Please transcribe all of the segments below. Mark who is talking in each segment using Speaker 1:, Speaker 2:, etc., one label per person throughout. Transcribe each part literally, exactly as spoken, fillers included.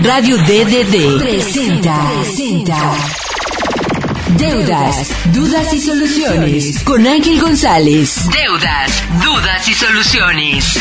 Speaker 1: Radio D D D presenta, presenta Deudas, Dudas y Soluciones con Ángel González. Deudas, Dudas y Soluciones.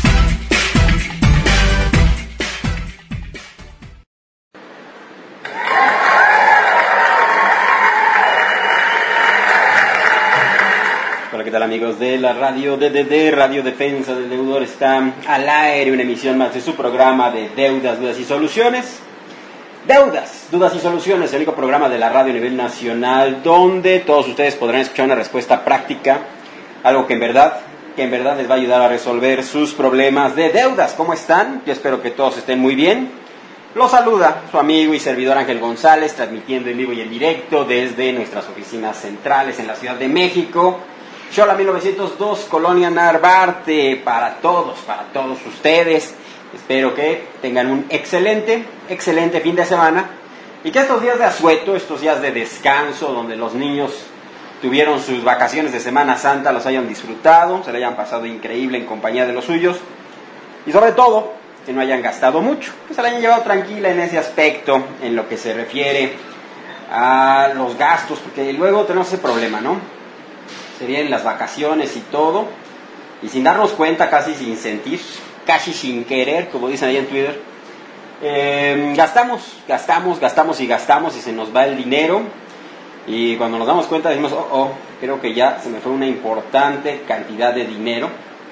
Speaker 2: Hola, ¿qué tal amigos de la radio D D D, Radio Defensa del Deudor? Está al aire una emisión más de su programa de Deudas, Dudas y Soluciones. Deudas, Dudas y Soluciones, el único programa de la radio a nivel nacional donde todos ustedes podrán escuchar una respuesta práctica, algo que en verdad, que en verdad les va a ayudar a resolver sus problemas de deudas. ¿Cómo están? Yo espero que todos estén muy bien. Los saluda su amigo y servidor Ángel González, transmitiendo en vivo y en directo desde nuestras oficinas centrales en la Ciudad de México. Xola mil novecientos dos, Colonia Narvarte, para todos, para todos ustedes. Espero que tengan un excelente, excelente fin de semana y que estos días de asueto, estos días de descanso, donde los niños tuvieron sus vacaciones de Semana Santa, los hayan disfrutado, se le hayan pasado increíble en compañía de los suyos y sobre todo, que no hayan gastado mucho, que se la hayan llevado tranquila en ese aspecto, en lo que se refiere a los gastos, porque luego tenemos ese problema, ¿no? Se vienen las vacaciones y todo, y sin darnos cuenta, casi sin sentir, casi sin querer, como dicen ahí en Twitter, eh, gastamos, gastamos, gastamos y gastamos y se nos va el dinero, y cuando nos damos cuenta decimos, oh, oh, creo que ya se me fue una importante cantidad de dinero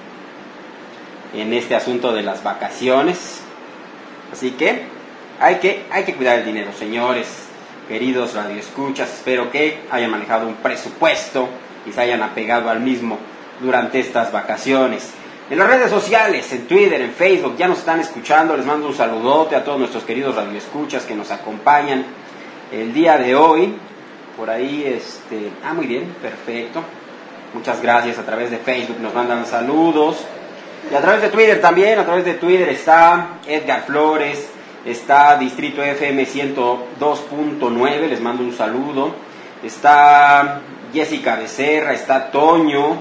Speaker 2: en este asunto de las vacaciones. Así que hay que, hay que cuidar el dinero, señores, queridos radioescuchas. Espero que hayan manejado un presupuesto y se hayan apegado al mismo durante estas vacaciones. En las redes sociales, en Twitter, en Facebook, ya nos están escuchando. Les mando un saludote a todos nuestros queridos radioescuchas que nos acompañan el día de hoy. Por ahí, este... Ah, muy bien, perfecto. Muchas gracias. A través de Facebook nos mandan saludos. Y a través de Twitter también, a través de Twitter está Edgar Flores, está Distrito F M ciento dos punto nueve, les mando un saludo. Está Jessica Becerra, está Toño,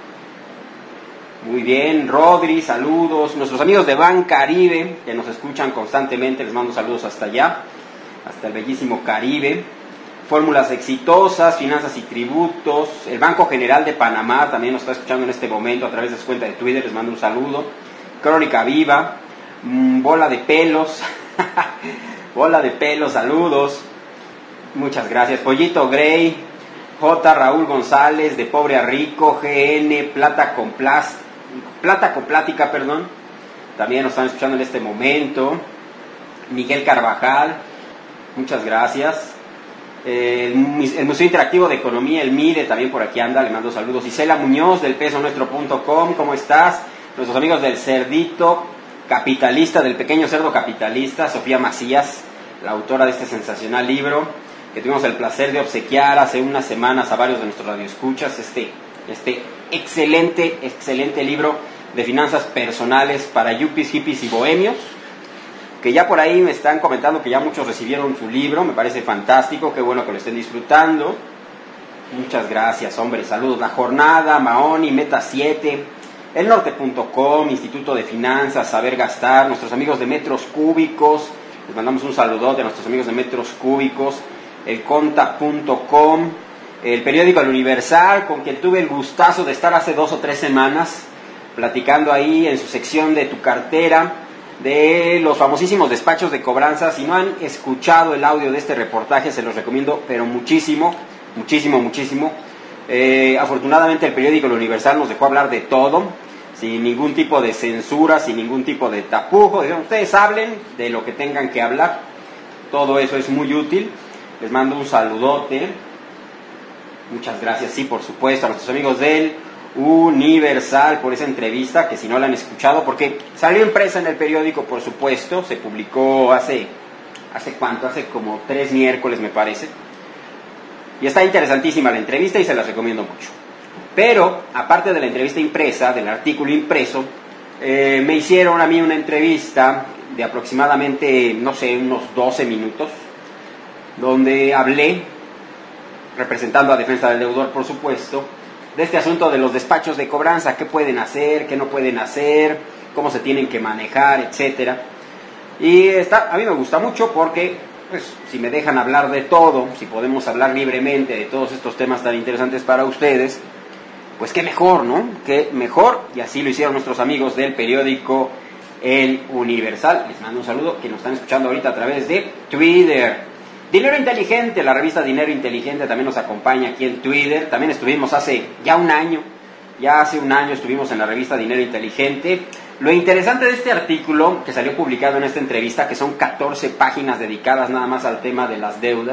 Speaker 2: muy bien, Rodri, saludos, nuestros amigos de Ban Caribe, que nos escuchan constantemente, les mando saludos hasta allá, hasta el bellísimo Caribe. Fórmulas Exitosas, Finanzas y Tributos, el Banco General de Panamá también nos está escuchando en este momento a través de su cuenta de Twitter, les mando un saludo. Crónica Viva, mmm, Bola de Pelos, Bola de Pelos, saludos, muchas gracias. Pollito Grey, J. Raúl González, de Pobre a Rico, G N, Plata con Plas, Plata con Plática, perdón, también nos están escuchando en este momento. Miguel Carvajal, muchas gracias. El, el Museo Interactivo de Economía, el MIDE, también por aquí anda, le mando saludos. Isela Muñoz, del peso nuestro punto com, ¿cómo estás? Nuestros amigos del Cerdito Capitalista, del Pequeño Cerdo Capitalista, Sofía Macías, la autora de este sensacional libro, que tuvimos el placer de obsequiar hace unas semanas a varios de nuestros radioescuchas, este, este excelente, excelente libro de finanzas personales para yuppies, hippies y bohemios, que ya por ahí me están comentando que ya muchos recibieron su libro, me parece fantástico, qué bueno que lo estén disfrutando. Muchas gracias, hombre, saludos. La Jornada, Mahoni, Meta siete, el norte punto com, Instituto de Finanzas, Saber Gastar, nuestros amigos de Metros Cúbicos, les mandamos un saludote a nuestros amigos de Metros Cúbicos, el conta punto com, el periódico El Universal, con quien tuve el gustazo de estar hace dos o tres semanas, platicando ahí en su sección de Tu Cartera, de los famosísimos despachos de cobranza. Si no han escuchado el audio de este reportaje, se los recomiendo, pero muchísimo, muchísimo, muchísimo. Eh, afortunadamente el periódico El Universal nos dejó hablar de todo, sin ningún tipo de censura, sin ningún tipo de tapujo. Dijeron, ustedes hablen de lo que tengan que hablar, todo eso es muy útil. Les mando un saludote, muchas gracias, sí, por supuesto, a nuestros amigos del Universal por esa entrevista, que si no la han escuchado, porque salió impresa en el periódico, por supuesto, se publicó hace, ¿hace cuánto? Hace como tres miércoles, me parece, y está interesantísima la entrevista y se las recomiendo mucho. Pero, aparte de la entrevista impresa, del artículo impreso, eh, me hicieron a mí una entrevista de aproximadamente, no sé, unos doce minutos, donde hablé, representando a Defensa del Deudor, por supuesto, de este asunto de los despachos de cobranza, qué pueden hacer, qué no pueden hacer, cómo se tienen que manejar, etcétera. Y está, a mí me gusta mucho porque, pues, si me dejan hablar de todo, si podemos hablar libremente de todos estos temas tan interesantes para ustedes, pues qué mejor, ¿no? Qué mejor, y así lo hicieron nuestros amigos del periódico El Universal. Les mando un saludo, que nos están escuchando ahorita a través de Twitter. Dinero Inteligente, la revista Dinero Inteligente también nos acompaña aquí en Twitter. También estuvimos hace ya un año, ya hace un año estuvimos en la revista Dinero Inteligente. Lo interesante de este artículo que salió publicado en esta entrevista, que son catorce páginas dedicadas nada más al tema de las deudas,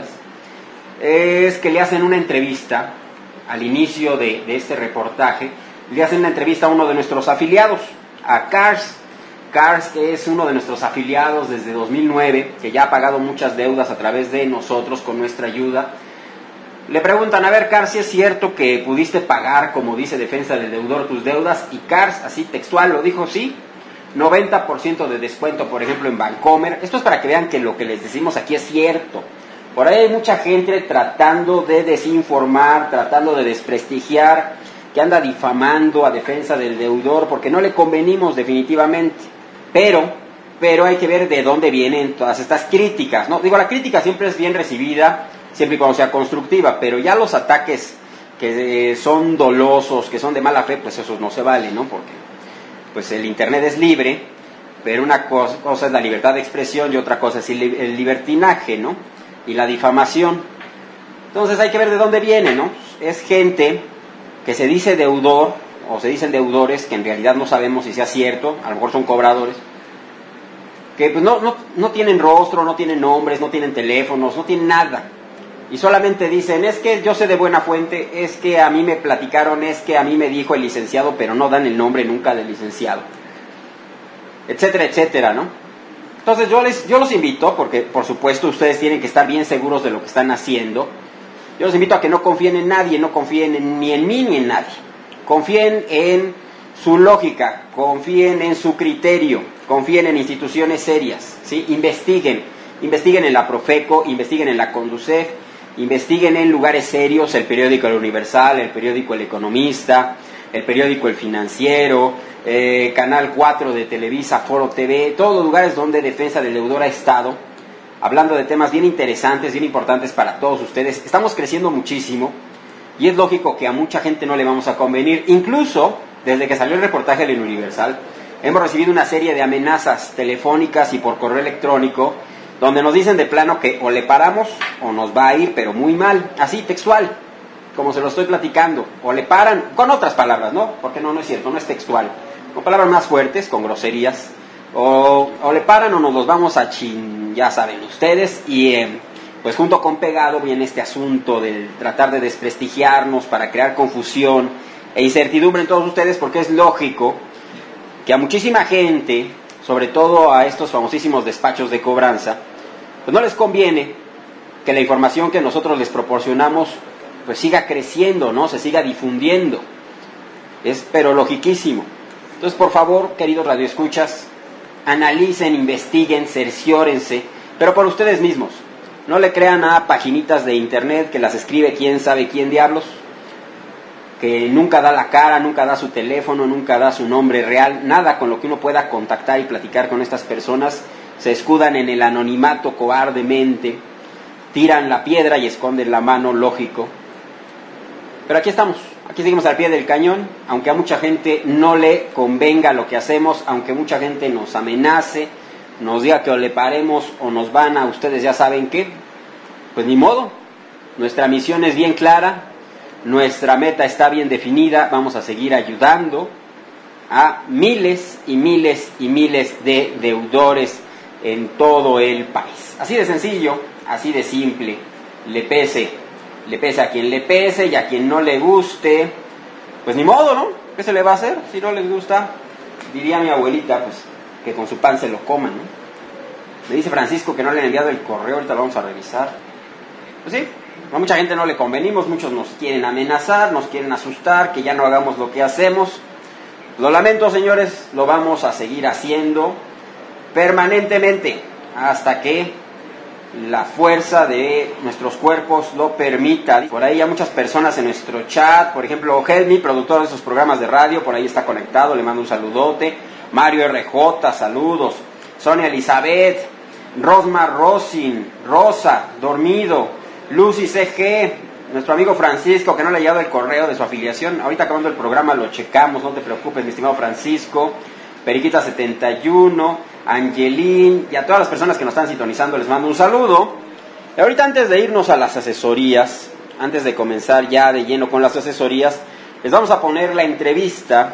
Speaker 2: es que le hacen una entrevista al inicio de, de este reportaje, le hacen una entrevista a uno de nuestros afiliados, a Cars. Cars, que es uno de nuestros afiliados desde dos mil nueve, que ya ha pagado muchas deudas a través de nosotros con nuestra ayuda. Le preguntan, a ver, Cars, si es cierto que pudiste pagar, como dice Defensa del Deudor, tus deudas, y Cars, así textual, lo dijo, sí, noventa por ciento de descuento, por ejemplo, en Bancomer. Esto es para que vean que lo que les decimos aquí es cierto. Por ahí hay mucha gente tratando de desinformar, tratando de desprestigiar, que anda difamando a Defensa del Deudor, porque no le convenimos definitivamente. Pero, pero hay que ver de dónde vienen todas estas críticas, ¿no? Digo, la crítica siempre es bien recibida, siempre y cuando sea constructiva, pero ya los ataques que son dolosos, que son de mala fe, pues esos no se valen, ¿no? Porque pues el internet es libre, pero una cosa, cosa es la libertad de expresión y otra cosa es el, el libertinaje, ¿no? Y la difamación. Entonces hay que ver de dónde viene, ¿no? Es gente que se dice deudor, o se dicen deudores, que en realidad no sabemos si sea cierto, a lo mejor son cobradores, que pues no, no, no tienen rostro, no tienen nombres, no tienen teléfonos, no tienen nada. Y solamente dicen, es que yo sé de buena fuente, es que a mí me platicaron, es que a mí me dijo el licenciado, pero no dan el nombre nunca del licenciado. Etcétera, etcétera, ¿no? Entonces yo, les, yo los invito, porque por supuesto ustedes tienen que estar bien seguros de lo que están haciendo. Yo los invito a que no confíen en nadie, no confíen en, ni en mí ni en nadie. Confíen en su lógica, confíen en su criterio, confíen en instituciones serias, ¿sí? Investiguen, investiguen en la Profeco, investiguen en la Conducef, investiguen en lugares serios, el periódico El Universal, el periódico El Economista, el periódico El Financiero, eh, Canal cuatro de Televisa, Foro T V, todos lugares donde Defensa del Deudor ha estado, hablando de temas bien interesantes, bien importantes para todos ustedes. Estamos creciendo muchísimo y es lógico que a mucha gente no le vamos a convenir. Incluso, desde que salió el reportaje del Universal, hemos recibido una serie de amenazas telefónicas y por correo electrónico, donde nos dicen de plano que o le paramos o nos va a ir, pero muy mal, así textual, como se lo estoy platicando, o le paran, con otras palabras, ¿no? Porque no, no es cierto, no es textual, con palabras más fuertes, con groserías, o, o le paran o nos los vamos a chin, ya saben ustedes, y eh, pues junto con pegado viene este asunto de tratar de desprestigiarnos para crear confusión e incertidumbre en todos ustedes, porque es lógico que a muchísima gente, sobre todo a estos famosísimos despachos de cobranza, pues no les conviene que la información que nosotros les proporcionamos pues siga creciendo, ¿no? Se siga difundiendo. Es pero logiquísimo. Entonces, por favor, queridos radioescuchas, analicen, investiguen, cerciórense, pero por ustedes mismos. No le crean a paginitas de internet que las escribe quién sabe quién diablos, que nunca da la cara, nunca da su teléfono, nunca da su nombre real, nada con lo que uno pueda contactar y platicar con estas personas. Se escudan en el anonimato cobardemente, tiran la piedra y esconden la mano, lógico. Pero aquí estamos, aquí seguimos al pie del cañón, aunque a mucha gente no le convenga lo que hacemos, aunque mucha gente nos amenace, nos diga que o le paremos o nos van a, ustedes ya saben qué, pues ni modo. Nuestra misión es bien clara, nuestra meta está bien definida, vamos a seguir ayudando a miles y miles y miles de deudores en todo el país. Así de sencillo, así de simple, le pese, le pese a quien le pese y a quien no le guste, pues ni modo, ¿no? ¿Qué se le va a hacer? Si no les gusta, diría mi abuelita, pues que con su pan se lo coman, ¿no? Me dice Francisco que no le han enviado el correo, ahorita lo vamos a revisar. Pues sí, a mucha gente no le convenimos, muchos nos quieren amenazar, nos quieren asustar, que ya no hagamos lo que hacemos. Lo lamento, señores, lo vamos a seguir haciendo permanentemente hasta que la fuerza de nuestros cuerpos lo permita. Por ahí hay muchas personas en nuestro chat, por ejemplo, Helmi, productor de estos programas de radio, por ahí está conectado, le mando un saludote. Mario R J, saludos. Sonia Elizabeth, Rosmar Rosin, Rosa, Dormido, Lucy C G, nuestro amigo Francisco, que no le ha llegado el correo de su afiliación. Ahorita acabando el programa lo checamos, no te preocupes, mi estimado Francisco. Periquita setenta y uno, Angelín, y a todas las personas que nos están sintonizando les mando un saludo. Y ahorita, antes de irnos a las asesorías, antes de comenzar ya de lleno con las asesorías, les vamos a poner la entrevista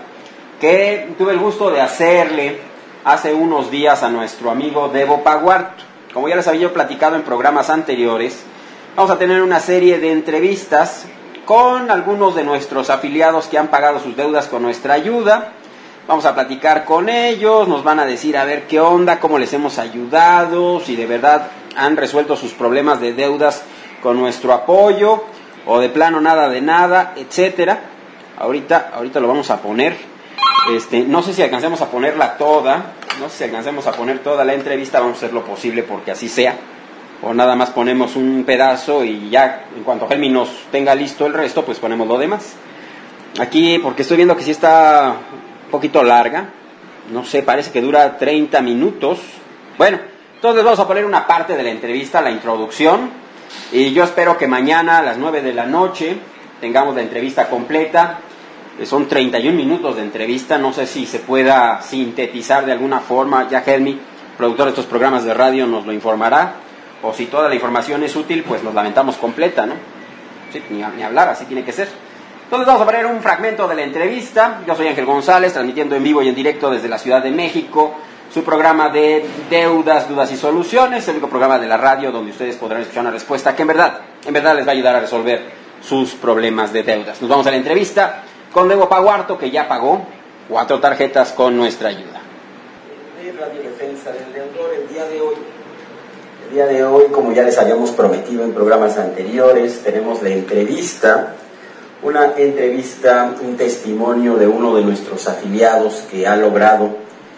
Speaker 2: que tuve el gusto de hacerle hace unos días a nuestro amigo Debo Paguarto. Como ya les había yo platicado en programas anteriores, vamos a tener una serie de entrevistas con algunos de nuestros afiliados que han pagado sus deudas con nuestra ayuda. Vamos a platicar con ellos, nos van a decir a ver qué onda, cómo les hemos ayudado, si de verdad han resuelto sus problemas de deudas con nuestro apoyo, o de plano nada de nada, etcétera. Ahorita, ahorita lo vamos a poner. Este, no sé si alcancemos a ponerla toda, no sé si alcancemos a poner toda la entrevista, vamos a hacer lo posible porque así sea. O nada más ponemos un pedazo y ya, en cuanto Helmi nos tenga listo el resto, pues ponemos lo demás. Aquí, porque estoy viendo que sí está poquito larga, no sé, parece que dura treinta minutos. Bueno, entonces vamos a poner una parte de la entrevista, la introducción, y yo espero que mañana a las nueve de la noche tengamos la entrevista completa. Son treinta y un minutos de entrevista, no sé si se pueda sintetizar de alguna forma, ya Helmi, productor de estos programas de radio, nos lo informará, o si toda la información es útil, pues nos la aventamos completa, ¿no? Sí, ni, ni hablar, así tiene que ser. Entonces vamos a poner un fragmento de la entrevista. Yo soy Ángel González, transmitiendo en vivo y en directo desde la Ciudad de México, su programa de deudas, dudas y soluciones, el único programa de la radio donde ustedes podrán escuchar una respuesta que en verdad, en verdad les va a ayudar a resolver sus problemas de deudas. Nos vamos a la entrevista con Debo Paguarto, que ya pagó cuatro tarjetas con nuestra ayuda.
Speaker 3: De Radio Defensa del Deudor, el día de hoy, el día de hoy, como ya les habíamos prometido en programas anteriores, tenemos la entrevista. Una entrevista, un testimonio de uno de nuestros afiliados que ha logrado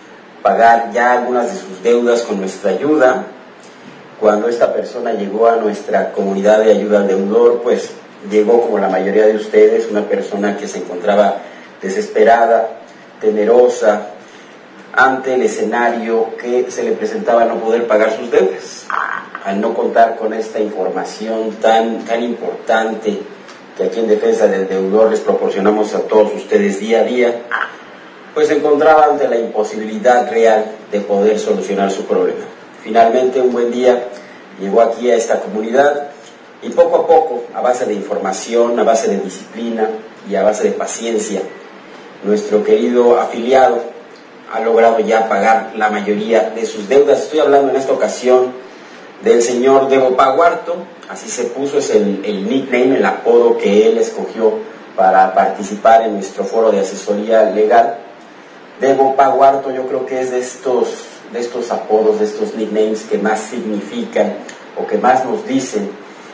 Speaker 3: pagar ya algunas de sus deudas con nuestra ayuda. Cuando esta persona llegó a nuestra comunidad de ayuda al deudor, pues llegó como la mayoría de ustedes, una persona que se encontraba desesperada, temerosa, ante el escenario que se le presentaba a no poder pagar sus deudas. Al no contar con esta información tan, tan importante que aquí en Defensa del Deudor les proporcionamos a todos ustedes día a día, pues se encontraba ante la imposibilidad real de poder solucionar su problema. Finalmente, un buen día, llegó aquí a esta comunidad y poco a poco, a base de información, a base de disciplina y a base de paciencia, nuestro querido afiliado ha logrado ya pagar la mayoría de sus deudas. Estoy hablando en esta ocasión del señor Debo Paguarto, así se puso, es el, el nickname, el apodo que él escogió para participar en nuestro foro de asesoría legal. Debo Paguarto yo creo que es de estos, de estos apodos, de estos nicknames que más significan o que más nos dicen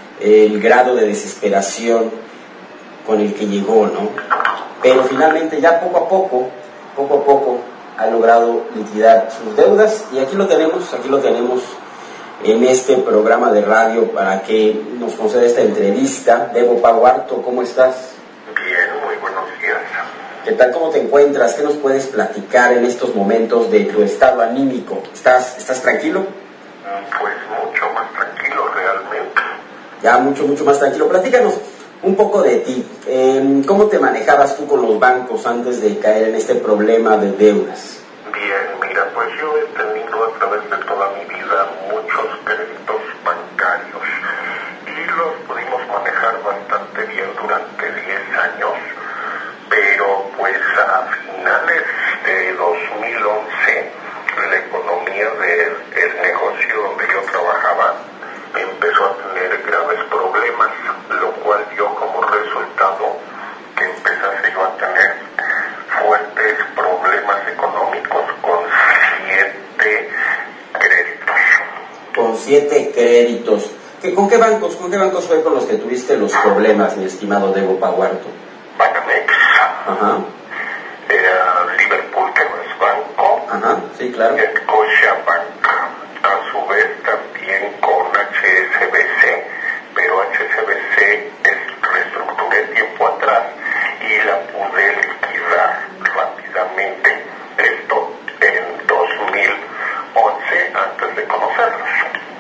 Speaker 3: el grado de desesperación con el que llegó, ¿no? Pero finalmente ya poco a poco, poco a poco ha logrado liquidar sus deudas y aquí lo tenemos, aquí lo tenemos en este programa de radio para que nos conceda esta entrevista. Debo Paguarto, ¿cómo estás?
Speaker 4: Bien, muy buenos días.
Speaker 3: ¿Qué tal? ¿Cómo te encuentras? ¿Qué nos puedes platicar en estos momentos de tu estado anímico? ¿Estás, estás tranquilo?
Speaker 4: Pues mucho más tranquilo realmente.
Speaker 3: Ya mucho, mucho más tranquilo. Platícanos un poco de ti. Eh, ¿Cómo te manejabas tú con los bancos antes de caer en este problema de deudas?
Speaker 4: Bien, mira, pues yo he tenido a través de toda mi vida muchos créditos bancarios y los pudimos manejar bastante bien durante diez años, pero pues a finales de dos mil once la economía del negocio donde yo trabajaba empezó a tener graves problemas, lo cual dio como resultado que empezase yo a tener fuertes problemas económicos con siete créditos.
Speaker 3: Con siete créditos. ¿Qué, ¿Con qué bancos? ¿Con qué bancos fue con los que tuviste los problemas, mi estimado Debo Paguarto?
Speaker 4: Banamex,
Speaker 3: Ajá.
Speaker 4: eh, Liverpool, que no es banco.
Speaker 3: Ajá, sí, claro.
Speaker 4: Scotiabank, a su vez también con H S B C, pero H S B C reestructuré tiempo atrás y la pude liquidar rápidamente, esto en dos mil once.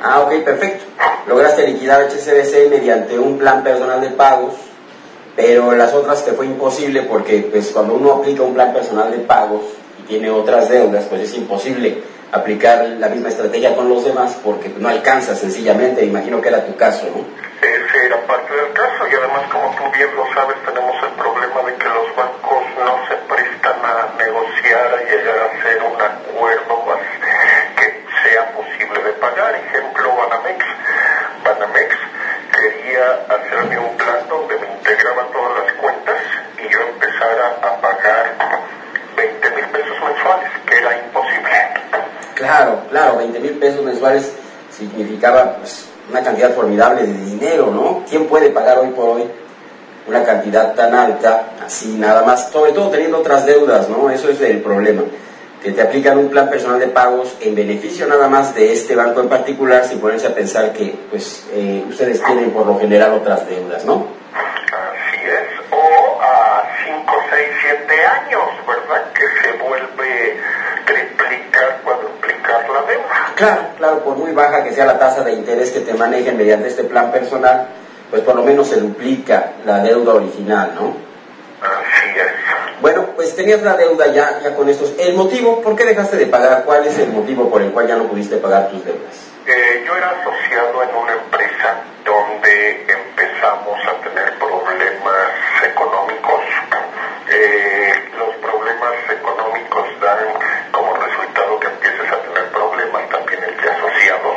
Speaker 3: Ah, ok, perfecto. Lograste liquidar H S B C mediante un plan personal de pagos, pero las otras te fue imposible porque pues cuando uno aplica un plan personal de pagos y tiene otras deudas, pues es imposible aplicar la misma estrategia con los demás porque no alcanza sencillamente. Imagino que era tu caso, ¿no?
Speaker 4: Ese era parte del caso y además, como tú bien lo sabes, tenemos el problema de que los bancos no se prestan a negociar, a llegar a hacer un acuerdo que sea posible de pagar. Ejemplo, Banamex. Banamex quería hacerme un plan donde me integraba todas las cuentas y yo empezara a pagar veinte mil pesos mensuales, que era imposible.
Speaker 3: Claro, claro, veinte mil pesos mensuales significaba pues una cantidad formidable de dinero, ¿no? ¿Quién puede pagar hoy por hoy una cantidad tan alta, así nada más, sobre todo teniendo otras deudas, ¿no? Eso es el problema, que te aplican un plan personal de pagos en beneficio nada más de este banco en particular, sin ponerse a pensar que, pues, eh, ustedes tienen por lo general otras deudas, ¿no?
Speaker 4: Así es, o a cinco, seis, siete años, ¿verdad? Que se vuelve triplicar, cuadruplicar la deuda.
Speaker 3: Claro, claro, por muy baja que sea la tasa de interés que te manejen mediante este plan personal, pues por lo menos se duplica la deuda original, ¿no?
Speaker 4: Así es.
Speaker 3: Bueno, pues tenías la deuda ya, ya con estos. ¿El motivo? ¿Por qué dejaste de pagar? ¿Cuál es el motivo por el cual ya no pudiste pagar tus deudas?
Speaker 4: Eh, yo era asociado en una empresa donde empezamos a tener problemas económicos. Eh, los problemas económicos dan como resultado que empieces a tener problemas también entre asociados.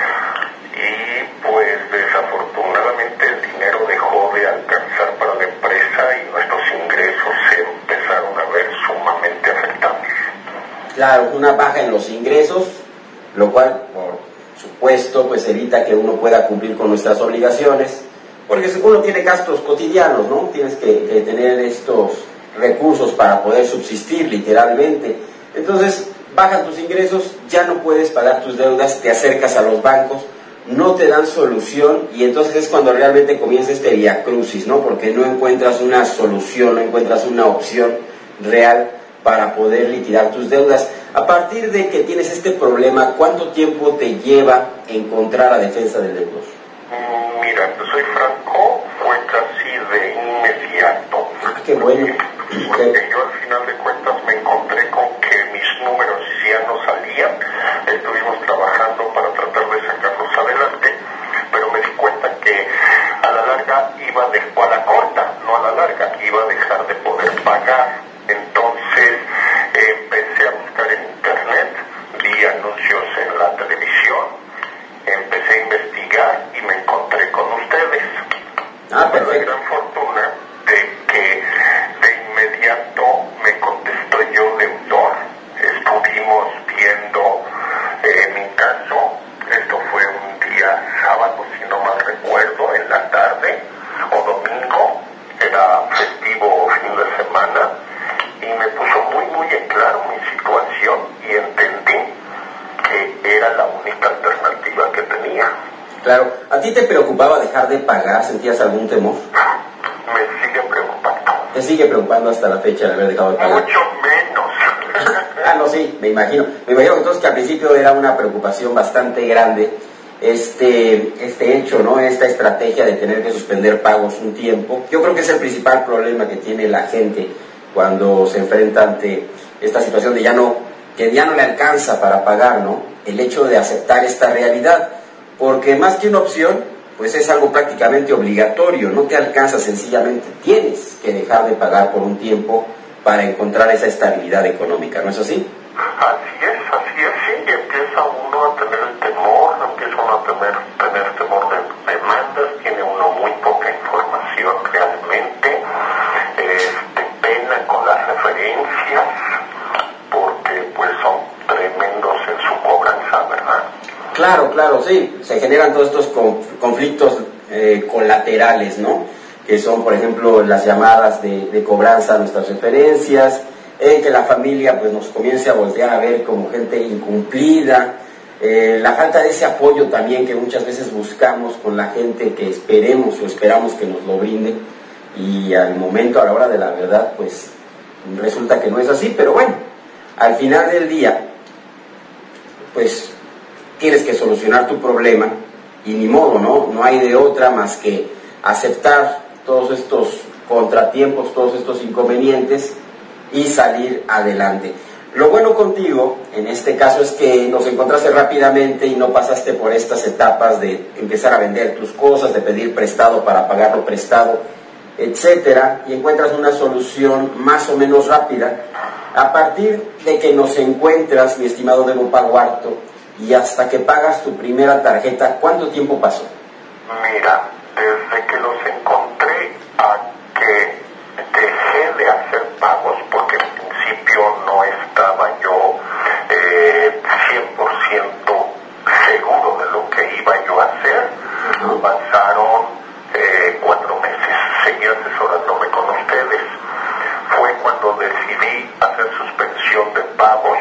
Speaker 4: Y pues desafortunadamente el dinero dejó de alcanzar para la empresa y nuestros ingresos se empezaron a ver sumamente afectados.
Speaker 3: Claro, una baja en los ingresos, lo cual por supuesto pues evita que uno pueda cumplir con nuestras obligaciones, porque uno tiene gastos cotidianos, ¿no? Tienes que, que tener estos recursos para poder subsistir literalmente. Entonces bajan tus ingresos, ya no puedes pagar tus deudas, te acercas a los bancos, no te dan solución y entonces es cuando realmente comienza este viacrucis, ¿no? Porque no encuentras una solución, no encuentras una opción real para poder liquidar tus deudas. A partir de que tienes este problema, ¿cuánto tiempo te lleva encontrar la defensa del deudor?
Speaker 4: Mira, pues soy franco, fue casi de inmediato.
Speaker 3: Ah, qué bueno.
Speaker 4: Porque yo al final de cuentas me encontré con que mis números ya no salían. Estuvimos trabajando para tratar de sacarlos adelante, pero me di cuenta que a la larga iba de, o a la corta, no a la larga, iba a dejar de poder pagar. Entonces eh, empecé a buscar en internet, vi anuncios en la televisión, empecé a investigar y me encontré con ustedes.
Speaker 3: Ah,
Speaker 4: Tuve la
Speaker 3: perfecto.
Speaker 4: gran fortuna de que de inmediato me contestó yo deudor. Estuvimos viendo eh, mi caso. Esto fue un día sábado, si no mal recuerdo, en la tarde o domingo. Era festivo fin de semana y me puso muy muy en claro mi situación y entendí que era la única alternativa que tenía.
Speaker 3: Claro, ¿a ti te preocupaba dejar de pagar? ¿Sentías algún temor?
Speaker 4: Me sigue preocupando.
Speaker 3: ¿Te sigue preocupando hasta la fecha el haber dejado de pagar?
Speaker 4: Mucho menos.
Speaker 3: Ah, no, sí, me imagino. Me imagino entonces que al principio era una preocupación bastante grande este, este hecho, ¿no? Esta estrategia de tener que suspender pagos un tiempo. Yo creo que es el principal problema que tiene la gente cuando se enfrenta ante esta situación de ya no, que ya no le alcanza para pagar, ¿no? El hecho de aceptar esta realidad, porque más que una opción, pues es algo prácticamente obligatorio, no te alcanza, sencillamente tienes que dejar de pagar por un tiempo para encontrar esa estabilidad económica, ¿no es así?
Speaker 4: Así es, así es, sí, y empieza uno a tener el temor, empieza uno a tener, tener temor de demandas, tiene uno muy poca información realmente, este, pena con las referencias, porque pues son tremendos en su cobranza, ¿verdad?
Speaker 3: Claro, claro, sí, se generan todos estos conflictos eh, colaterales, ¿no? Que son, por ejemplo, las llamadas de, de cobranza a nuestras referencias, eh, que la familia pues nos comience a voltear a ver como gente incumplida, eh, la falta de ese apoyo también que muchas veces buscamos con la gente que esperemos o esperamos que nos lo brinde, y al momento, a la hora de la verdad, pues resulta que no es así, pero bueno, al final del día, pues tienes que solucionar tu problema y ni modo, ¿no? No hay de otra más que aceptar todos estos contratiempos, todos estos inconvenientes y salir adelante. Lo bueno contigo, en este caso, es que nos encontraste rápidamente y no pasaste por estas etapas de empezar a vender tus cosas, de pedir prestado para pagar lo prestado, etcétera, y encuentras una solución más o menos rápida. A partir de que nos encuentras, mi estimado Debo Paguarto, y hasta que pagas tu primera tarjeta, ¿cuánto tiempo pasó?
Speaker 4: Mira, desde que los encontré a que dejé de hacer pagos, porque en principio no estaba yo eh, cien por ciento seguro de lo que iba yo a hacer, uh-huh. Pasaron eh, cuatro meses, seguí asesorándome con ustedes. Fue cuando decidí hacer suspensión de pagos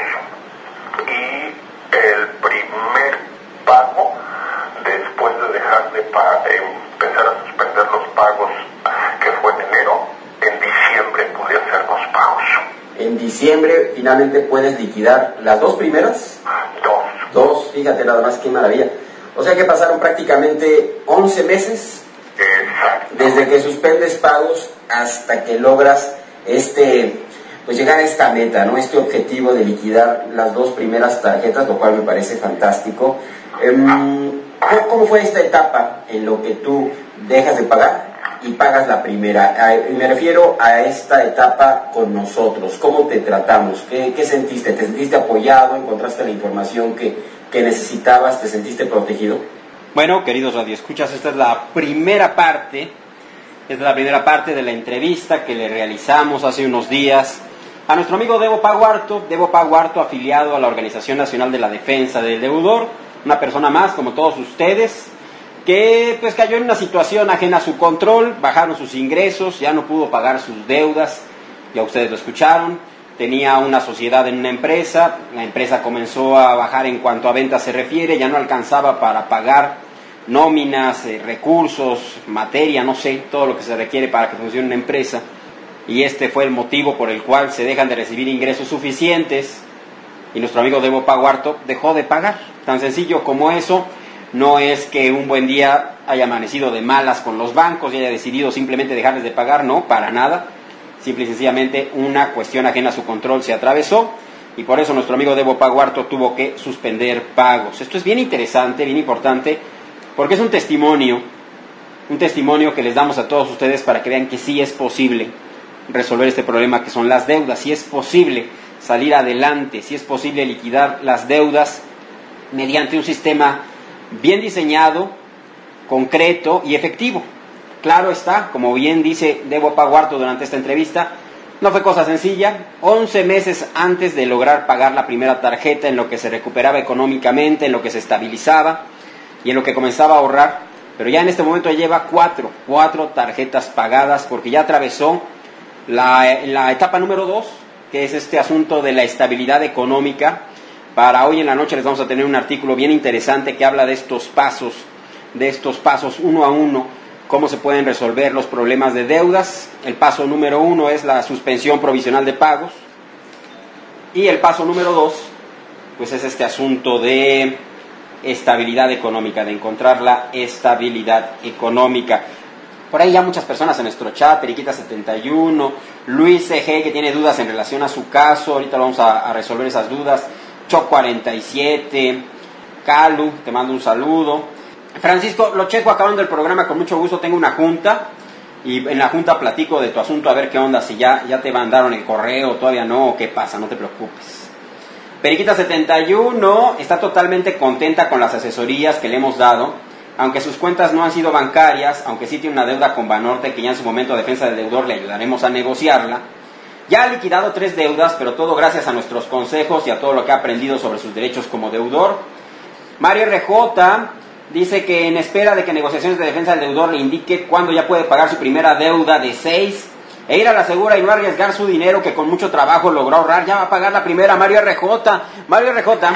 Speaker 4: y el primer pago, después de dejar de pa- eh, empezar a suspender los pagos, que fue en enero, en diciembre pude hacer dos pagos.
Speaker 3: En diciembre finalmente puedes liquidar las dos primeras.
Speaker 4: Dos.
Speaker 3: Dos, fíjate nada más, qué maravilla. O sea que pasaron prácticamente once meses.
Speaker 4: Exacto.
Speaker 3: Desde que suspendes pagos hasta que logras este, pues llegar a esta meta, ¿no? Este objetivo de liquidar las dos primeras tarjetas, lo cual me parece fantástico. Um, ¿Cómo fue esta etapa en lo que tú dejas de pagar y pagas la primera? Me refiero a esta etapa con nosotros. ¿Cómo te tratamos? ¿Qué, qué sentiste? ¿Te sentiste apoyado? ¿Encontraste la información que, que necesitabas? ¿Te sentiste protegido?
Speaker 2: Bueno, queridos radioescuchas, esta es la primera parte, esta es la primera parte de la entrevista que le realizamos hace unos días a nuestro amigo Debo Paguarto, Debo Paguarto, afiliado a la Organización Nacional de la Defensa del Deudor, una persona más como todos ustedes, que pues cayó en una situación ajena a su control, bajaron sus ingresos, ya no pudo pagar sus deudas, ya ustedes lo escucharon, tenía una sociedad en una empresa, la empresa comenzó a bajar en cuanto a ventas se refiere, ya no alcanzaba para pagar nóminas, eh, recursos, materia, no sé, todo lo que se requiere para que funcione una empresa, y este fue el motivo por el cual se dejan de recibir ingresos suficientes y nuestro amigo Debo Paguarto dejó de pagar. Tan sencillo como eso. No es que un buen día haya amanecido de malas con los bancos y haya decidido simplemente dejarles de pagar, no, para nada. Simple y sencillamente una cuestión ajena a su control se atravesó y por eso nuestro amigo Debo Paguarto tuvo que suspender pagos. Esto es bien interesante, bien importante, porque es un testimonio, un testimonio que les damos a todos ustedes para que vean que sí es posible resolver este problema que son las deudas, sí es posible salir adelante, sí es posible liquidar las deudas mediante un sistema bien diseñado, concreto y efectivo. Claro está, como bien dice Debo Paguarto durante esta entrevista, no fue cosa sencilla. once meses antes de lograr pagar la primera tarjeta, en lo que se recuperaba económicamente, en lo que se estabilizaba y en lo que comenzaba a ahorrar, pero ya en este momento lleva cuatro, cuatro tarjetas pagadas porque ya atravesó la, la etapa número dos, que es este asunto de la estabilidad económica. Para hoy en la noche les vamos a tener un artículo bien interesante que habla de estos pasos, de estos pasos uno a uno, cómo se pueden resolver los problemas de deudas. El paso número uno es la suspensión provisional de pagos y el paso número dos pues es este asunto de estabilidad económica, de encontrar la estabilidad económica. Por ahí ya muchas personas en nuestro chat, Periquita setenta y uno, Luis C G, que tiene dudas en relación a su caso, ahorita vamos a, a resolver esas dudas, Choc cuarenta y siete, Calu, te mando un saludo. Francisco, lo checo acabando el programa, con mucho gusto, tengo una junta, y en la junta platico de tu asunto, a ver qué onda, si ya, ya te mandaron el correo, todavía no, o qué pasa, no te preocupes. Periquita setenta y uno está totalmente contenta con las asesorías que le hemos dado, aunque sus cuentas no han sido bancarias, aunque sí tiene una deuda con Banorte que ya en su momento a defensa del deudor le ayudaremos a negociarla. Ya ha liquidado tres deudas, pero todo gracias a nuestros consejos y a todo lo que ha aprendido sobre sus derechos como deudor. Mario R J dice que en espera de que negociaciones de defensa del deudor le indique cuándo ya puede pagar su primera deuda de seis e ir a la segura y no arriesgar su dinero que con mucho trabajo logró ahorrar. Ya va a pagar la primera, Mario R J. Mario R J.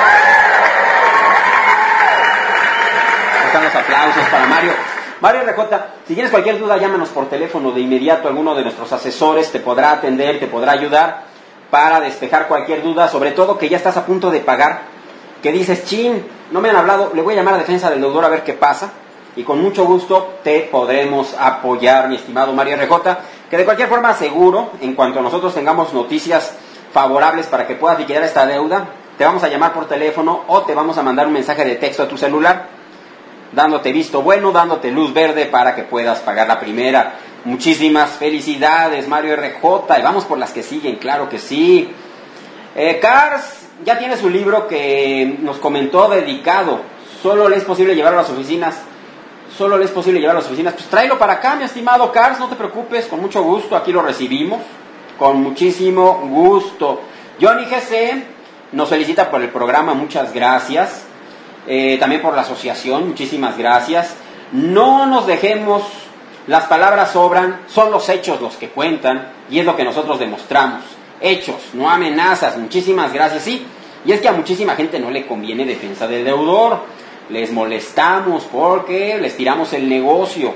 Speaker 2: Están los aplausos para Mario. Mario R J, si tienes cualquier duda, llámanos por teléfono de inmediato. Alguno de nuestros asesores te podrá atender, te podrá ayudar para despejar cualquier duda, sobre todo que ya estás a punto de pagar que dices, chin, no me han hablado, le voy a llamar a Defensa del Deudor a ver qué pasa, y con mucho gusto te podremos apoyar, mi estimado Mario R J, que de cualquier forma seguro, en cuanto nosotros tengamos noticias favorables para que puedas liquidar esta deuda, te vamos a llamar por teléfono o te vamos a mandar un mensaje de texto a tu celular, dándote visto bueno, dándote luz verde para que puedas pagar la primera. Muchísimas felicidades, Mario R J, y vamos por las que siguen, claro que sí. Eh, Cars ya tiene su libro que nos comentó dedicado, solo le es posible llevarlo a las oficinas, solo le es posible llevarlo a las oficinas, pues tráelo para acá, mi estimado Cars, no te preocupes, con mucho gusto, aquí lo recibimos, con muchísimo gusto. Johnny G C nos felicita por el programa, muchas gracias, eh, también por la asociación, muchísimas gracias. No nos dejemos, las palabras sobran, son los hechos los que cuentan, y es lo que nosotros demostramos. Hechos, no amenazas, muchísimas gracias, sí, y es que a muchísima gente no le conviene Defensa del Deudor, les molestamos porque les tiramos el negocio,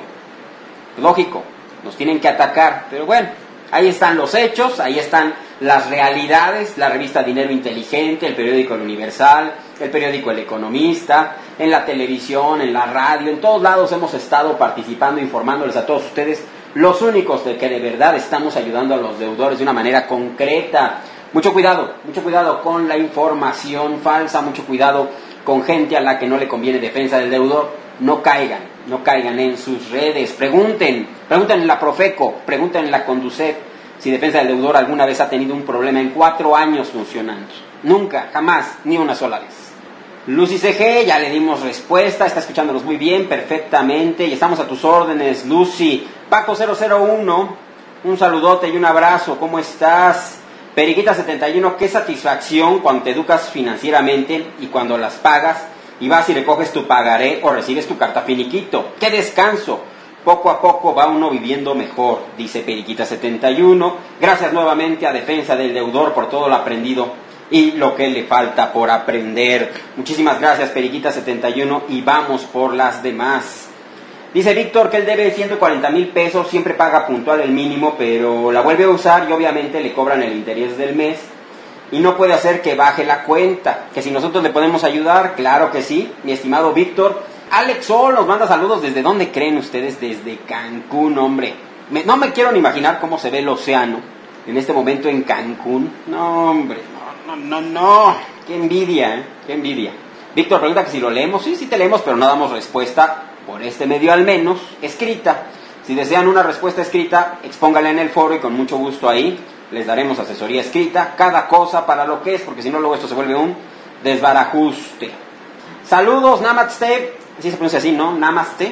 Speaker 2: lógico, nos tienen que atacar, pero bueno, ahí están los hechos, ahí están las realidades, la revista Dinero Inteligente, el periódico El Universal, el periódico El Economista, en la televisión, en la radio, en todos lados hemos estado participando, informándoles a todos ustedes, los únicos de que de verdad estamos ayudando a los deudores de una manera concreta. Mucho cuidado, mucho cuidado con la información falsa, mucho cuidado con gente a la que no le conviene Defensa del Deudor. No caigan, no caigan en sus redes. Pregunten, pregunten en la Profeco, pregunten en la Conducef si Defensa del Deudor alguna vez ha tenido un problema en cuatro años funcionando. Nunca, jamás, ni una sola vez. Lucy C G, ya le dimos respuesta, está escuchándonos muy bien, perfectamente, y estamos a tus órdenes, Lucy. Paco cero cero uno, un saludote y un abrazo, ¿cómo estás? Periquita setenta y uno, qué satisfacción cuando te educas financieramente y cuando las pagas y vas y recoges tu pagaré o recibes tu carta finiquito. ¡Qué descanso! Poco a poco va uno viviendo mejor, dice Periquita setenta y uno. Gracias nuevamente a Defensa del Deudor por todo lo aprendido y lo que le falta por aprender. Muchísimas gracias, Periquita setenta y uno, y vamos por las demás. Dice Víctor que él debe ciento cuarenta mil pesos, siempre paga puntual el mínimo, pero la vuelve a usar y obviamente le cobran el interés del mes y no puede hacer que baje la cuenta. Que si nosotros le podemos ayudar, claro que sí, mi estimado Víctor. Alex Sol nos manda saludos. ¿Desde dónde creen ustedes? Desde Cancún, hombre. Me, no me quiero ni imaginar cómo se ve el océano en este momento en Cancún. No, hombre, no, no, no, no. Qué envidia, ¿eh? Qué envidia. Víctor pregunta que si lo leemos. Sí, sí te leemos, pero no damos respuesta por este medio al menos, escrita. Si desean una respuesta escrita, expóngala en el foro y con mucho gusto ahí les daremos asesoría escrita, cada cosa para lo que es, porque si no luego esto se vuelve un desbarajuste. Saludos, Namaste, así se pronuncia así, ¿no? Namaste.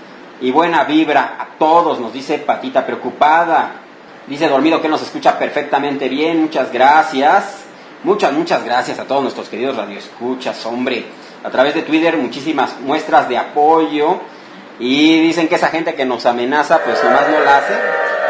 Speaker 2: Y buena vibra a todos, nos dice Patita Preocupada. Dice Dormido que nos escucha perfectamente bien, muchas gracias. Muchas, muchas gracias a todos nuestros queridos radioescuchas, hombre. A través de Twitter muchísimas muestras de apoyo y dicen que esa gente que nos amenaza pues nomás no la hace.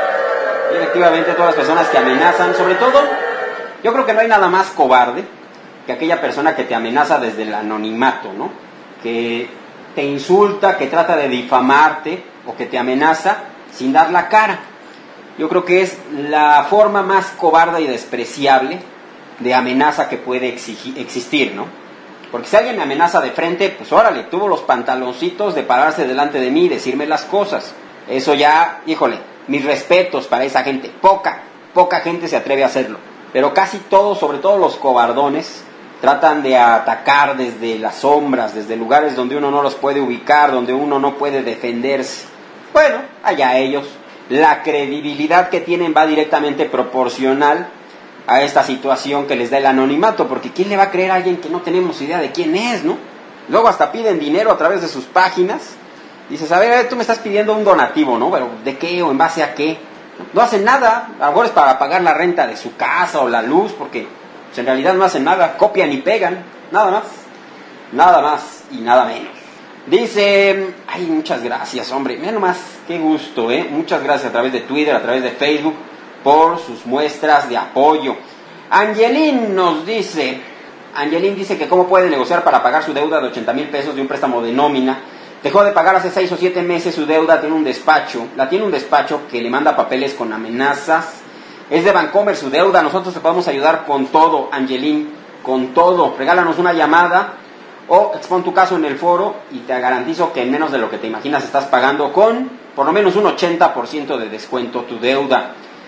Speaker 2: Y efectivamente todas las personas que amenazan, sobre todo, yo creo que no hay nada más cobarde que aquella persona que te amenaza desde el anonimato, ¿no? Que te insulta, que trata de difamarte o que te amenaza sin dar la cara. Yo creo que es la forma más cobarde y despreciable de amenaza que puede exigir, existir, ¿no? Porque si alguien me amenaza de frente, pues órale, tuvo los pantaloncitos de pararse delante de mí y decirme las cosas. Eso ya, híjole, mis respetos para esa gente. Poca, poca gente se atreve a hacerlo. Pero casi todos, sobre todo los cobardones, tratan de atacar desde las sombras, desde lugares donde uno no los puede ubicar, donde uno no puede defenderse. Bueno, allá ellos. La credibilidad que tienen va directamente proporcional a esta situación que les da el anonimato, porque ¿quién le va a creer a alguien que no tenemos idea de quién es, no? Luego hasta piden dinero a través de sus páginas. Dices, a ver, a ver, tú me estás pidiendo un donativo, ¿no? Pero ¿de qué o en base a qué? No hacen nada, a lo mejor es para pagar la renta de su casa o la luz, porque pues, en realidad no hacen nada, copian y pegan, nada más, nada más y nada menos. Dice, ay, muchas gracias, hombre, mira nomás, qué gusto, ¿eh? Muchas gracias a través de Twitter, a través de Facebook, por sus muestras de apoyo. Angelín nos dice, Angelín dice que cómo puede negociar para pagar su deuda de ochenta mil pesos de un préstamo de nómina. Dejó de pagar hace seis o siete meses su deuda, tiene un despacho, la tiene un despacho que le manda papeles con amenazas. Es de Vancomer su deuda, nosotros te podemos ayudar con todo, Angelín. con todo. Regálanos una llamada o expon tu caso en el foro y te garantizo que en menos de lo que te imaginas estás pagando con por lo menos un ochenta por ciento de descuento tu deuda.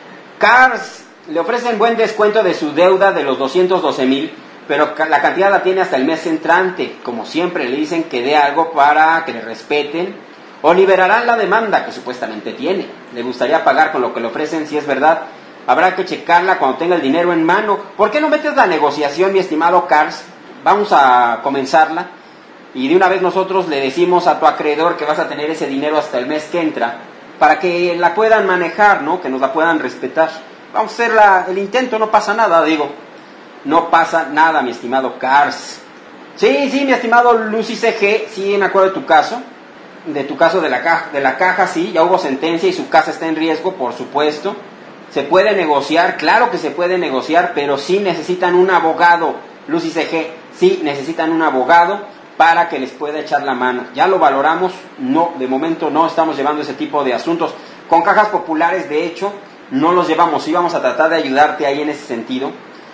Speaker 2: Cars le ofrecen buen descuento de su deuda de los doscientos doce mil, pero la cantidad la tiene hasta el mes entrante. Como siempre le dicen que dé algo para que le respeten o liberarán la demanda que supuestamente tiene. Le gustaría pagar con lo que le ofrecen, si es verdad. Habrá que checarla cuando tenga el dinero en mano. ¿Por qué no metes la negociación, mi estimado Cars? Vamos a comenzarla y de una vez nosotros le decimos a tu acreedor que vas a tener ese dinero hasta el mes que entra para que la puedan manejar, ¿no? Que nos la puedan respetar. Vamos a hacer la, el intento, no pasa nada, digo. No pasa nada, mi estimado Cars. Sí, sí, mi estimado Lucy C G, sí me acuerdo de tu caso. De tu caso de la caja, de la caja, sí, ya hubo sentencia y su casa está en riesgo, por supuesto. Se puede negociar, claro que se puede negociar, pero sí necesitan un abogado, Lucy C G, sí necesitan un abogado para que les pueda echar la mano. Ya lo valoramos, no, de momento no estamos llevando ese tipo de asuntos. Con cajas populares, de hecho, no los llevamos, íbamos a tratar de ayudarte ahí en ese sentido,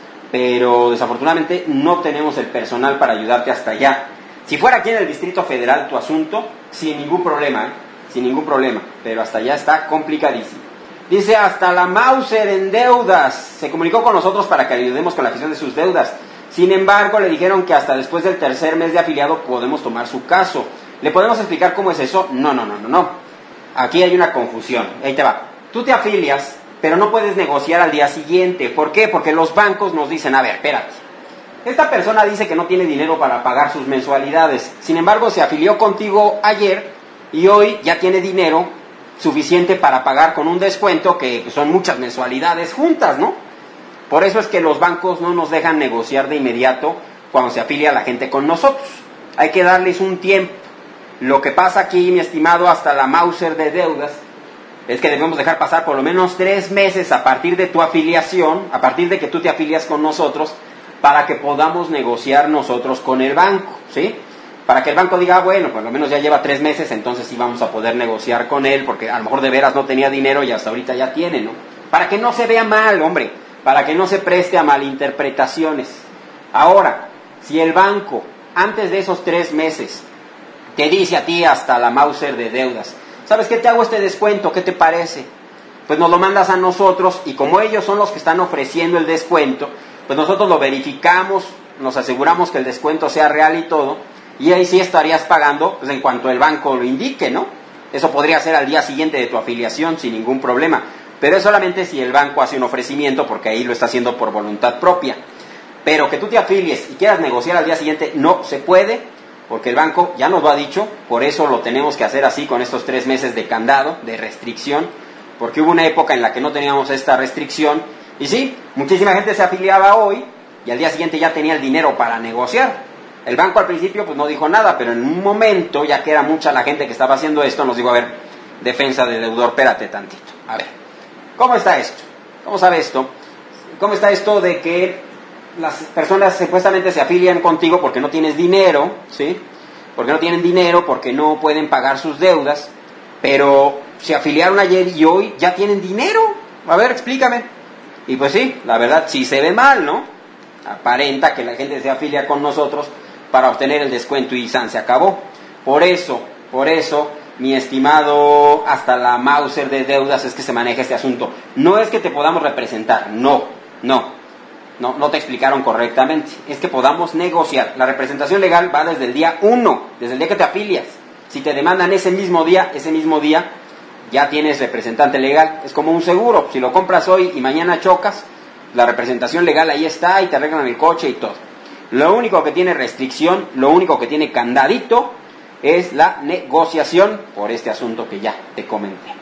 Speaker 2: pero desafortunadamente no tenemos el personal para ayudarte hasta allá. Si fuera aquí en el Distrito Federal tu asunto, sin ningún problema, ¿eh? sin ningún problema, pero hasta allá está complicadísimo. Dice, hasta la Mauser en deudas. Se comunicó con nosotros para que ayudemos con la gestión de sus deudas. Sin embargo, le dijeron que hasta después del tercer mes de afiliado podemos tomar su caso. ¿Le podemos explicar cómo es eso? No, no, no, no, no. Aquí hay una confusión. Ahí te va. Tú te afilias, pero no puedes negociar al día siguiente. ¿Por qué? Porque los bancos nos dicen, a ver, espérate. Esta persona dice que no tiene dinero para pagar sus mensualidades. Sin embargo, se afilió contigo ayer y hoy ya tiene dinero suficiente para pagar con un descuento que son muchas mensualidades juntas, ¿no? Por eso es que los bancos no nos dejan negociar de inmediato cuando se afilia la gente con nosotros. Hay que darles un tiempo. Lo que pasa aquí, mi estimado, hasta la Mauser de deudas, es que debemos dejar pasar por lo menos tres meses a partir de tu afiliación, a partir de que tú te afilias con nosotros, para que podamos negociar nosotros con el banco, ¿sí? Para que el banco diga, bueno, por lo menos ya lleva tres meses, entonces sí vamos a poder negociar con él, porque a lo mejor de veras no tenía dinero y hasta ahorita ya tiene, ¿no? Para que no se vea mal, hombre, para que no se preste a malinterpretaciones. Ahora, si el banco, antes de esos tres meses, te dice a ti hasta la Mauser de deudas, ¿sabes qué? Te hago este descuento, ¿qué te parece? Pues nos lo mandas a nosotros y como ellos son los que están ofreciendo el descuento, pues nosotros lo verificamos, nos aseguramos que el descuento sea real y todo, y ahí sí estarías pagando pues en cuanto el banco lo indique, ¿no? Eso podría ser al día siguiente de tu afiliación sin ningún problema, pero es solamente si el banco hace un ofrecimiento, porque ahí lo está haciendo por voluntad propia. Pero que tú te afilies y quieras negociar al día siguiente, no se puede, porque el banco ya nos lo ha dicho, por eso lo tenemos que hacer así con estos tres meses de candado, de restricción, porque hubo una época en la que no teníamos esta restricción, y sí, muchísima gente se afiliaba hoy, y al día siguiente ya tenía el dinero para negociar. El banco al principio pues no dijo nada, pero en un momento, ya que era mucha la gente que estaba haciendo esto, nos dijo, a ver, defensa de deudor, espérate tantito, a ver, ¿cómo está esto? ¿Cómo sabe esto? ¿Cómo está esto de que las personas supuestamente se afilian contigo porque no tienes dinero, ¿sí? Porque no tienen dinero, porque no pueden pagar sus deudas, pero se afiliaron ayer y hoy ya tienen dinero? A ver, explícame. Y pues sí, la verdad sí se ve mal, ¿no? Aparenta que la gente se afilia con nosotros para obtener el descuento y san, se acabó. Por eso, por eso, mi estimado, hasta la Mauser de deudas es que se maneja este asunto. No es que te podamos representar, no, no, no, no te explicaron correctamente. Es que podamos negociar. La representación legal va desde el día uno, desde el día que te afilias. Si te demandan ese mismo día, ese mismo día, ya tienes representante legal. Es como un seguro. Si lo compras hoy y mañana chocas, la representación legal ahí está y te arreglan el coche y todo. Lo único que tiene restricción, lo único que tiene candadito, es la negociación por este asunto que ya te comenté.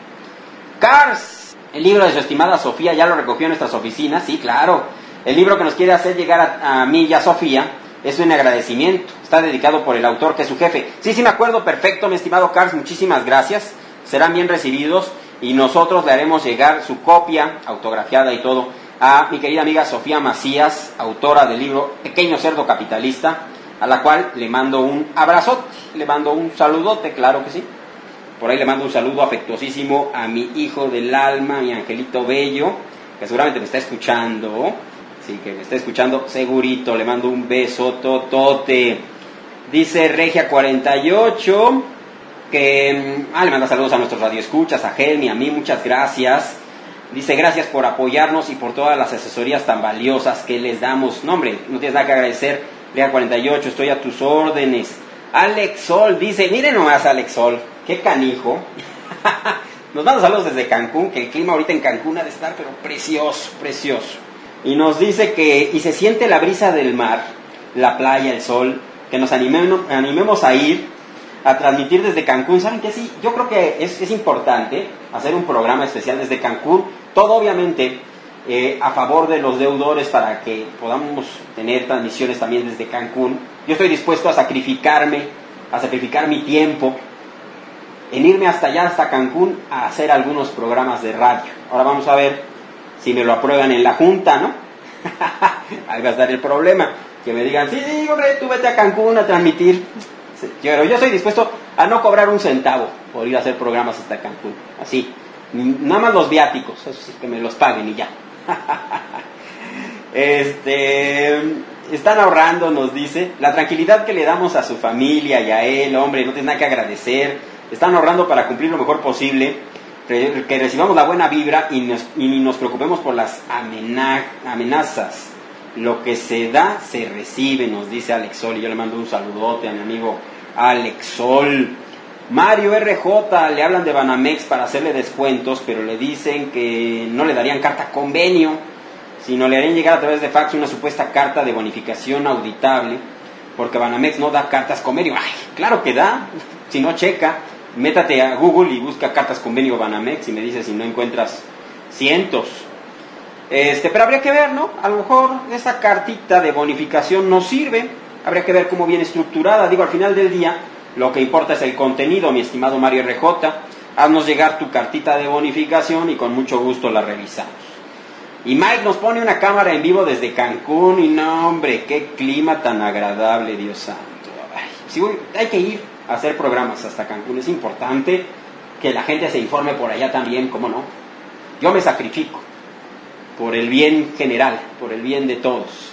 Speaker 2: Cars, el libro de su estimada Sofía, ya lo recogió en nuestras oficinas, sí, claro. El libro que nos quiere hacer llegar a, a mí y a Sofía es un agradecimiento. Está dedicado por el autor, que es su jefe. Sí, sí me acuerdo perfecto, mi estimado Cars, muchísimas gracias. Serán bien recibidos y nosotros le haremos llegar su copia autografiada y todo a mi querida amiga Sofía Macías, autora del libro Pequeño Cerdo Capitalista, a la cual le mando un abrazote, le mando un saludote, claro que sí. Por ahí le mando un saludo afectuosísimo a mi hijo del alma, mi angelito bello, que seguramente me está escuchando. Así que me está escuchando segurito, le mando un beso totote. Dice Regia cuarenta y ocho que ah, le manda saludos a nuestros radioescuchas, a Helmi, a mí, muchas gracias. Dice gracias por apoyarnos y por todas las asesorías tan valiosas que les damos. No, hombre, no tienes nada que agradecer. Regia cuarenta y ocho, estoy a tus órdenes. Alex Sol dice, miren nomás Alex Sol, qué canijo. Nos manda saludos desde Cancún, que el clima ahorita en Cancún ha de estar pero precioso, precioso. Y nos dice que, y se siente la brisa del mar, la playa, el sol, que nos animemos, animemos a ir a transmitir desde Cancún. ¿Saben qué? Sí, yo creo que es, es importante hacer un programa especial desde Cancún, todo obviamente eh, a favor de los deudores para que podamos tener transmisiones también desde Cancún. Yo estoy dispuesto a sacrificarme, a sacrificar mi tiempo, en irme hasta allá, hasta Cancún, a hacer algunos programas de radio. Ahora vamos a ver si me lo aprueban en la Junta, ¿no? Ahí va a estar el problema, que me digan, sí, sí, hombre, tú vete a Cancún a transmitir. Pero yo estoy dispuesto a no cobrar un centavo por ir a hacer programas hasta Cancún, así, nada más los viáticos, eso sí, que me los paguen y ya. Este, están ahorrando, nos dice, la tranquilidad que le damos a su familia y a él, hombre, no tiene nada que agradecer. Están ahorrando para cumplir lo mejor posible, que recibamos la buena vibra y, nos, y ni nos preocupemos por las amena, amenazas. Lo que se da, se recibe, nos dice Alex Sol, y yo le mando un saludote a mi amigo Alex Sol. Mario R J, le hablan de Banamex para hacerle descuentos, pero le dicen que no le darían carta convenio, sino le harían llegar a través de fax una supuesta carta de bonificación auditable, porque Banamex no da cartas convenio. Ay, claro que da, si no checa. Métate a Google y busca cartas convenio Banamex y me dice si no encuentras cientos. Este, pero habría que ver, ¿no? A lo mejor esa cartita de bonificación no sirve. Habría que ver cómo viene estructurada. Digo, al final del día, lo que importa es el contenido, mi estimado Mario R J. Haznos llegar tu cartita de bonificación y con mucho gusto la revisamos. Y Mike nos pone una cámara en vivo desde Cancún y no, hombre, qué clima tan agradable, Dios santo. Ay, sí, hay que ir a hacer programas hasta Cancún, es importante que la gente se informe por allá también, ¿cómo no? Yo me sacrifico por el bien general, por el bien de todos.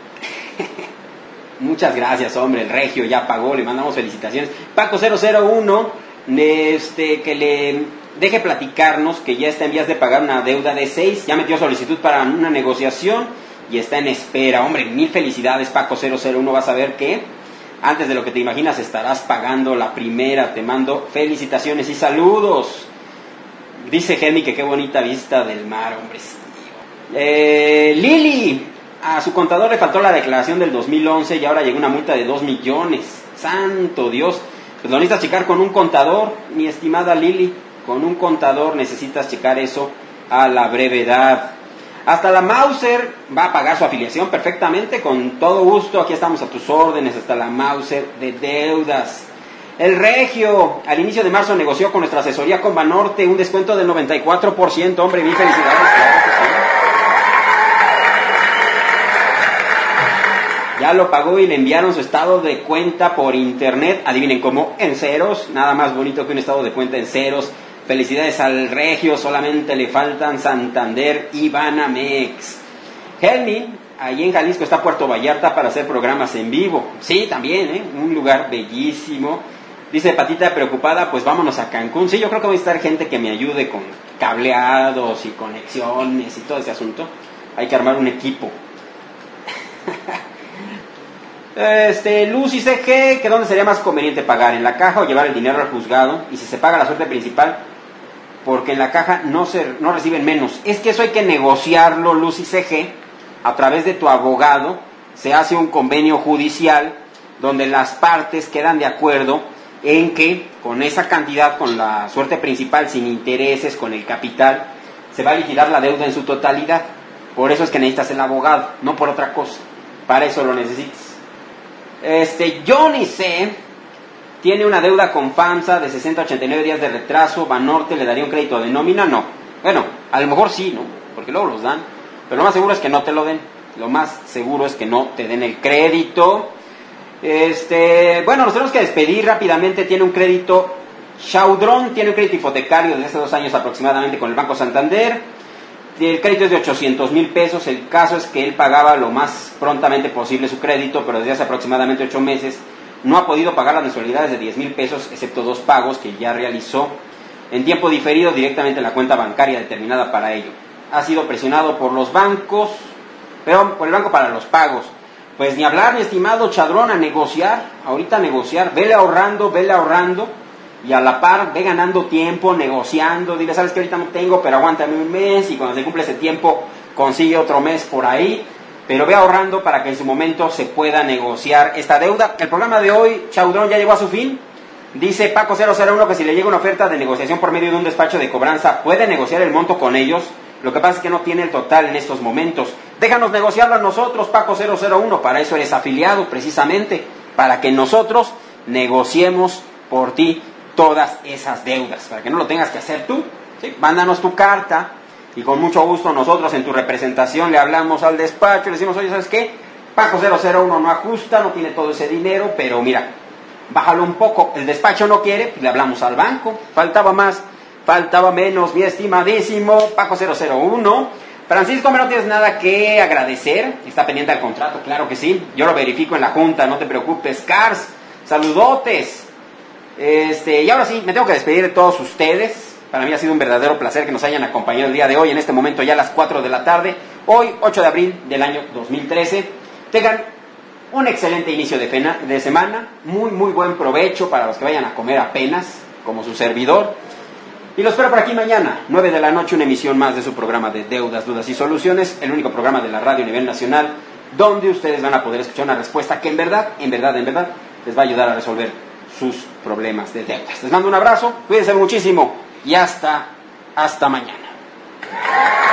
Speaker 2: Muchas gracias, hombre, el Regio ya pagó, le mandamos felicitaciones. Paco cero cero uno, este, que le deje platicarnos que ya está en vías de pagar una deuda de seis, ya metió solicitud para una negociación y está en espera. Hombre, mil felicidades, Paco cero cero uno, vas a ver que antes de lo que te imaginas estarás pagando la primera. Te mando felicitaciones y saludos. Dice Jenny que qué bonita vista del mar, hombre. Eh, Lili, a su contador le faltó la declaración del dos mil once y ahora llegó una multa de dos millones. Santo Dios. Pues lo necesitas checar con un contador, mi estimada Lili. Con un contador necesitas checar eso a la brevedad. Hasta la Mauser va a pagar su afiliación perfectamente, con todo gusto. Aquí estamos a tus órdenes, hasta la Mauser de deudas. El Regio, al inicio de marzo negoció con nuestra asesoría con Banorte un descuento del noventa y cuatro por ciento. Hombre, mil felicidades. Claro que sí. Ya lo pagó y le enviaron su estado de cuenta por internet. Adivinen cómo, en ceros. Nada más bonito que un estado de cuenta en ceros. Felicidades al Regio, solamente le faltan Santander y Banamex. Helmi, ahí en Jalisco está Puerto Vallarta para hacer programas en vivo. Sí, también, ¿eh? Un lugar bellísimo. Dice Patita preocupada, pues vámonos a Cancún. Sí, yo creo que va a estar gente que me ayude con cableados y conexiones y todo ese asunto. Hay que armar un equipo. Este, Lucy C G, que dónde sería más conveniente pagar, en la caja o llevar el dinero al juzgado, y si se paga la suerte principal, porque en la caja no se no reciben menos. Es que eso hay que negociarlo, Lucy C G, a través de tu abogado. Se hace un convenio judicial donde las partes quedan de acuerdo en que con esa cantidad, con la suerte principal, sin intereses, con el capital, se va a liquidar la deuda en su totalidad. Por eso es que necesitas el abogado, no por otra cosa. Para eso lo necesitas. Este, Johnny C tiene una deuda con FAMSA de sesenta a ochenta y nueve días de retraso. Banorte le daría un crédito de nómina, no. Bueno, a lo mejor sí, ¿no? Porque luego los dan. Pero lo más seguro es que no te lo den. Lo más seguro es que no te den el crédito. Este, bueno, nos tenemos que despedir rápidamente. Tiene un crédito, Chaudron tiene un crédito hipotecario desde hace dos años aproximadamente con el Banco Santander. el crédito es de ochocientos mil pesos. El caso es que él pagaba lo más prontamente posible su crédito, pero desde hace aproximadamente ocho meses no ha podido pagar las mensualidades de diez mil pesos, excepto dos pagos que ya realizó en tiempo diferido directamente en la cuenta bancaria determinada para ello. Ha sido presionado por los bancos, pero por el banco para los pagos. Pues ni hablar, mi estimado Chadrón, a negociar, ahorita a negociar, vele ahorrando, vele ahorrando, y a la par ve ganando tiempo, negociando, dile, sabes que ahorita no tengo, pero aguántame un mes, y cuando se cumple ese tiempo, consigue otro mes por ahí, pero ve ahorrando para que en su momento se pueda negociar esta deuda. El programa de hoy, Chadrón, ya llegó a su fin. Dice Paco cero cero uno que si le llega una oferta de negociación por medio de un despacho de cobranza, puede negociar el monto con ellos. Lo que pasa es que no tiene el total en estos momentos. Déjanos negociarlo a nosotros, Paco cero cero uno, para eso eres afiliado precisamente, para que nosotros negociemos por ti todas esas deudas, para que no lo tengas que hacer tú. ¿Sí? Mándanos tu carta y con mucho gusto nosotros en tu representación le hablamos al despacho, le decimos, oye, ¿sabes qué? Paco cero cero uno no ajusta, no tiene todo ese dinero, pero mira, bájalo un poco. El despacho no quiere, pues le hablamos al banco. Faltaba más, faltaba menos, mi estimadísimo Paco cero cero uno. Francisco, ¿me no tienes nada que agradecer? ¿Está pendiente al contrato? Claro que sí. Yo lo verifico en la junta, no te preocupes. Cars, saludotes. Este, y ahora sí, me tengo que despedir de todos ustedes. Para mí ha sido un verdadero placer que nos hayan acompañado el día de hoy, en este momento ya a las cuatro de la tarde. Hoy, ocho de abril del año dos mil trece. Tengan un excelente inicio de, fena, de semana, muy muy buen provecho para los que vayan a comer apenas, como su servidor. Y los espero por aquí mañana, nueve de la noche, una emisión más de su programa de Deudas, Dudas y Soluciones, el único programa de la radio a nivel nacional, donde ustedes van a poder escuchar una respuesta que en verdad, en verdad, en verdad, les va a ayudar a resolver sus problemas de deudas. Les mando un abrazo, cuídense muchísimo y hasta, hasta mañana.